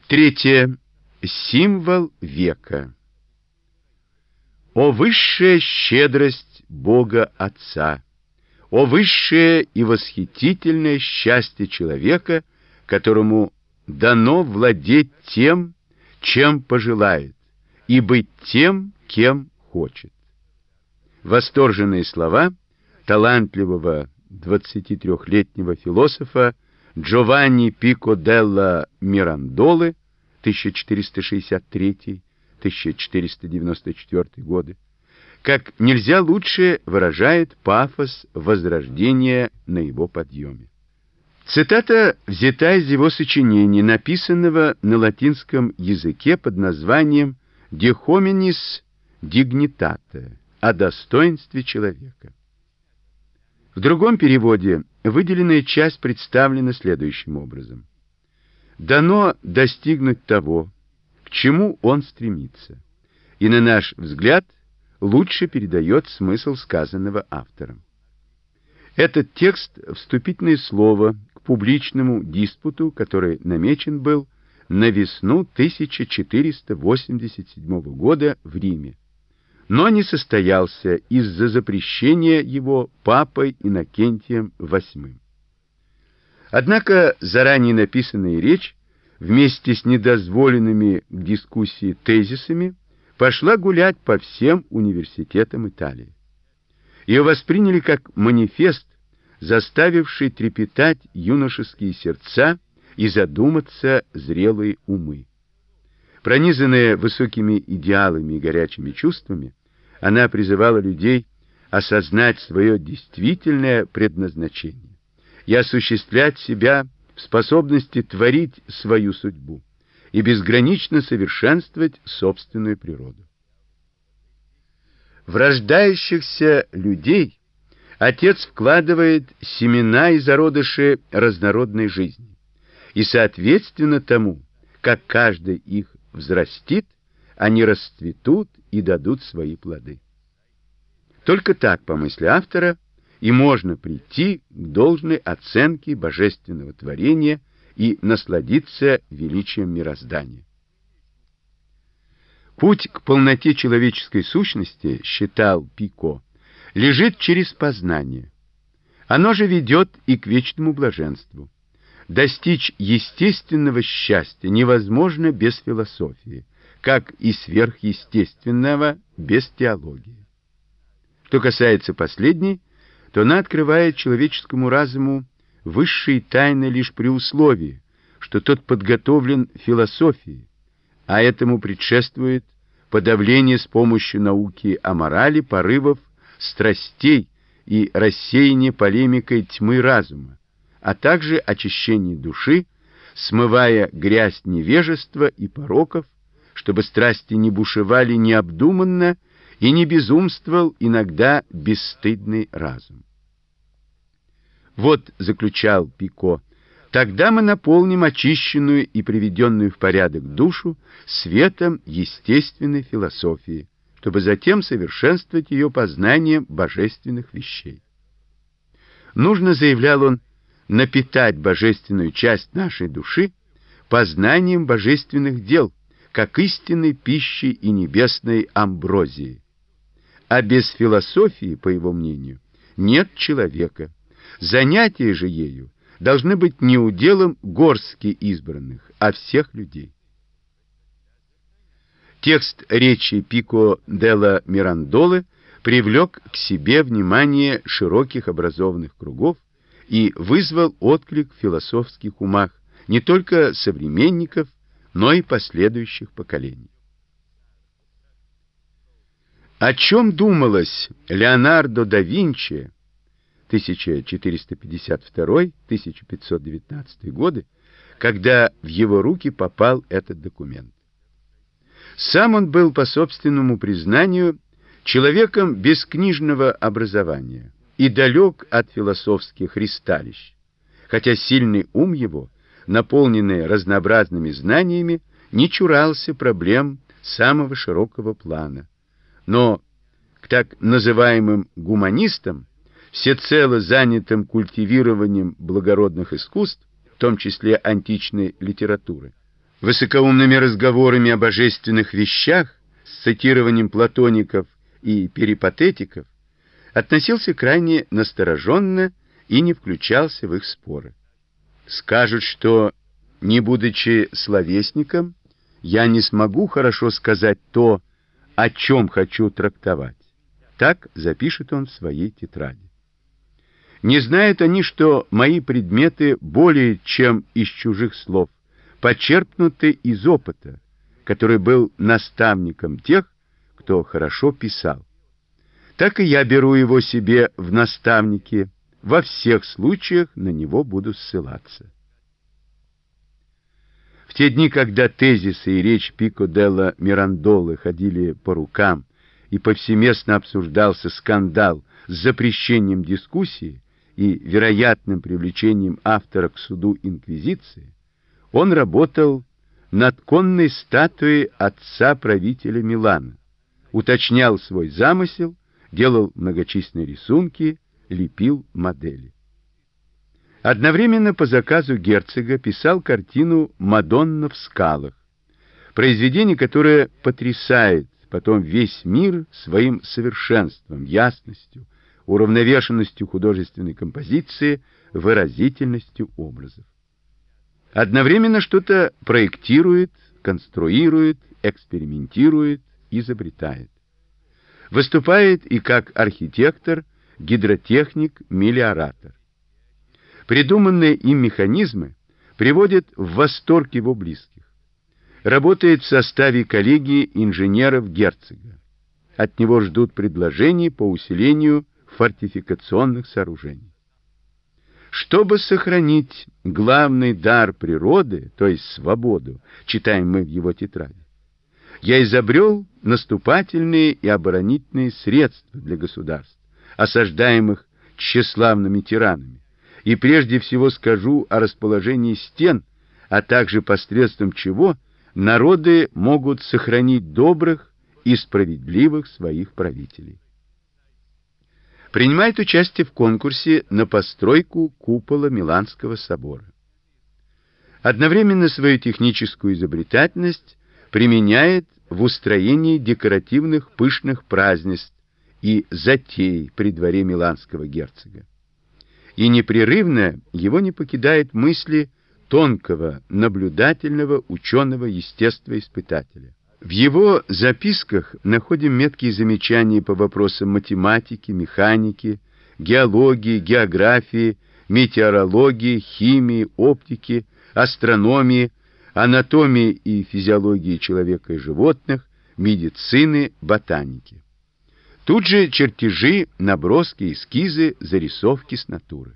Третье. Символ века. О высшая щедрость Бога Отца! О высшее и восхитительное счастье человека, которому дано владеть тем, чем пожелает, и быть тем, кем хочет. Восторженные слова талантливого 23-летнего философа Джованни Пико делла Мирандолы 1463-1494 годы, как нельзя лучше выражает пафос возрождения на его подъеме. Цитата взята из его сочинения, написанного на латинском языке под названием «De hominis dignitate» о достоинстве человека. В другом переводе выделенная часть представлена следующим образом. Дано достигнуть того, к чему он стремится, и, на наш взгляд, лучше передает смысл сказанного автором. Этот текст — вступительное слово к публичному диспуту, который намечен был на весну 1487 года в Риме, но не состоялся из-за запрещения его папой Иннокентием VIII. Однако заранее написанная речь вместе с недозволенными к дискуссии тезисами пошла гулять по всем университетам Италии. Ее восприняли как манифест, заставивший трепетать юношеские сердца и задуматься зрелые умы. Пронизанная высокими идеалами и горячими чувствами, она призывала людей осознать свое действительное предназначение и осуществлять себя в способности творить свою судьбу и безгранично совершенствовать собственную природу. В рождающихся людей Отец вкладывает семена и зародыши разнородной жизни, и соответственно тому, как каждый их взрастит, они расцветут и дадут свои плоды. Только так, по мысли автора, и можно прийти к должной оценке божественного творения и насладиться величием мироздания. Путь к полноте человеческой сущности, считал Пико, лежит через познание. Оно же ведет и к вечному блаженству. Достичь естественного счастья невозможно без философии, как и сверхъестественного без теологии. Что касается последней, то она открывает человеческому разуму высшие тайны лишь при условии, что тот подготовлен философией, а этому предшествует подавление с помощью науки о морали порывов страстей и рассеяние полемикой тьмы разума, а также очищение души, смывая грязь невежества и пороков, чтобы страсти не бушевали необдуманно и не безумствовал иногда бесстыдный разум. Вот, заключал Пико, тогда мы наполним очищенную и приведенную в порядок душу светом естественной философии, чтобы затем совершенствовать ее познанием божественных вещей. Нужно, заявлял он, напитать божественную часть нашей души познанием божественных дел, как истинной пищи и небесной амброзии. А без философии, по его мнению, нет человека. Занятия же ею должны быть не уделом горстки избранных, а всех людей. Текст речи Пико делла Мирандолы привлек к себе внимание широких образованных кругов и вызвал отклик в философских умах не только современников, но и последующих поколений. О чем думалось Леонардо да Винчи 1452-1519 годы, когда в его руки попал этот документ? Сам он был, по собственному признанию, человеком без книжного образования и далек от философских ристалищ, хотя сильный ум его, наполненный разнообразными знаниями, не чурался проблем самого широкого плана. Но к так называемым гуманистам, всецело занятым культивированием благородных искусств, в том числе античной литературы, высокоумными разговорами о божественных вещах с цитированием платоников и перипатетиков, относился крайне настороженно и не включался в их споры. Скажут, что, не будучи словесником, я не смогу хорошо сказать то, о чем хочу трактовать. Так запишет он в своей тетради. Не знают они, что мои предметы более чем из чужих слов, почерпнуты из опыта, который был наставником тех, кто хорошо писал. Так и я беру его себе в наставники, во всех случаях на него буду ссылаться. В те дни, когда тезисы и речь Пико делла Мирандолы ходили по рукам и повсеместно обсуждался скандал с запрещением дискуссии и вероятным привлечением автора к суду инквизиции, он работал над конной статуей отца-правителя Милана, уточнял свой замысел, делал многочисленные рисунки, лепил модели. Одновременно по заказу герцога писал картину «Мадонна в скалах», произведение, которое потрясает потом весь мир своим совершенством, ясностью, уравновешенностью художественной композиции, выразительностью образов. Одновременно что-то проектирует, конструирует, экспериментирует, изобретает. Выступает и как архитектор, гидротехник, мелиоратор. Придуманные им механизмы приводят в восторг его близких. Работает в составе коллегии инженеров герцога. От него ждут предложений по усилению фортификационных сооружений. Чтобы сохранить главный дар природы, то есть свободу, читаем мы в его тетради, я изобрел наступательные и оборонительные средства для государств, осаждаемых тщеславными тиранами, и прежде всего скажу о расположении стен, а также посредством чего народы могут сохранить добрых и справедливых своих правителей. Принимает участие в конкурсе на постройку купола Миланского собора. Одновременно свою техническую изобретательность применяет в устроении декоративных пышных празднеств и затей при дворе миланского герцога. И непрерывно его не покидает мысли тонкого, наблюдательного ученого-естествоиспытателя. В его записках находим меткие замечания по вопросам математики, механики, геологии, географии, метеорологии, химии, оптики, астрономии, анатомии и физиологии человека и животных, медицины, ботаники. Тут же чертежи, наброски, эскизы, зарисовки с натуры.